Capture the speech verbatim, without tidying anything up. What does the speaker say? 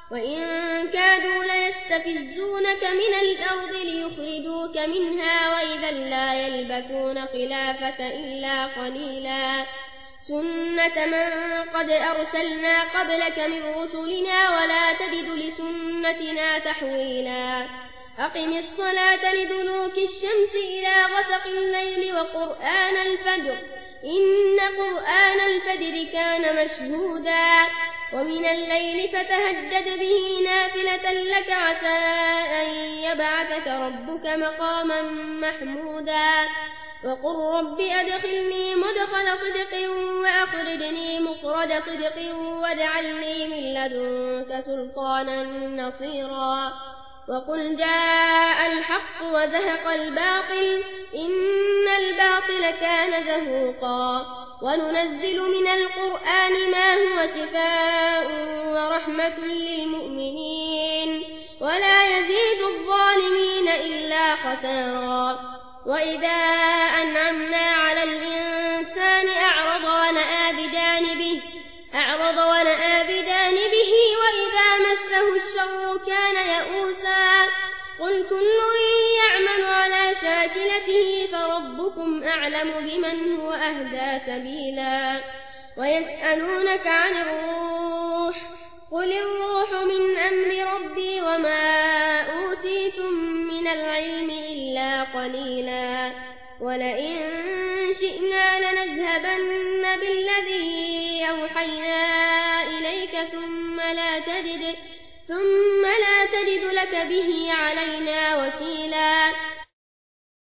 وإن كادوا ليستفزونك من الأرض ليخرجوك منها وإذا لا يلبثون خلافك إلا قليلا سنة من قد أرسلنا قبلك من رسلنا ولا تجد لسنتنا تحويلا أقم الصلاة لدلوك الشمس إلى غسق الليل وقرآن الفجر إن قرآن الفجر كان مشهودا ومن الليل فتهجد به نافلة لك عسى أن يبعثك ربك مقاما محمودا وقل رب أدخلني مدخل صدق وأخرجني مخرج صدق واجعلني من لدنك سلطانا نصيرا وقل جاء الحق وزهق الباطل إن الباطل كان زهوقا وننزل من القرآن ما هو شفاء ورحمة للمؤمنين ولا يزيد الظالمين إلا خسارا وإذا أنعمنا على الإنسان أعرض ونأى بجانبه أعرض ونأى بجانبه وإذا مسه الشر كان يئوسا قل كل يعمل على شاكلته فربكم أعلم بمن هو أهدى سبيلا ويسألونك عن الروح قل الروح من أمر ربي وما أوتيتم من العلم إلا قليلا ولئن شئنا لنذهبن بالذي أوحينا إليك ثم لا تجد ثم لا تجد لك به علينا وكيلا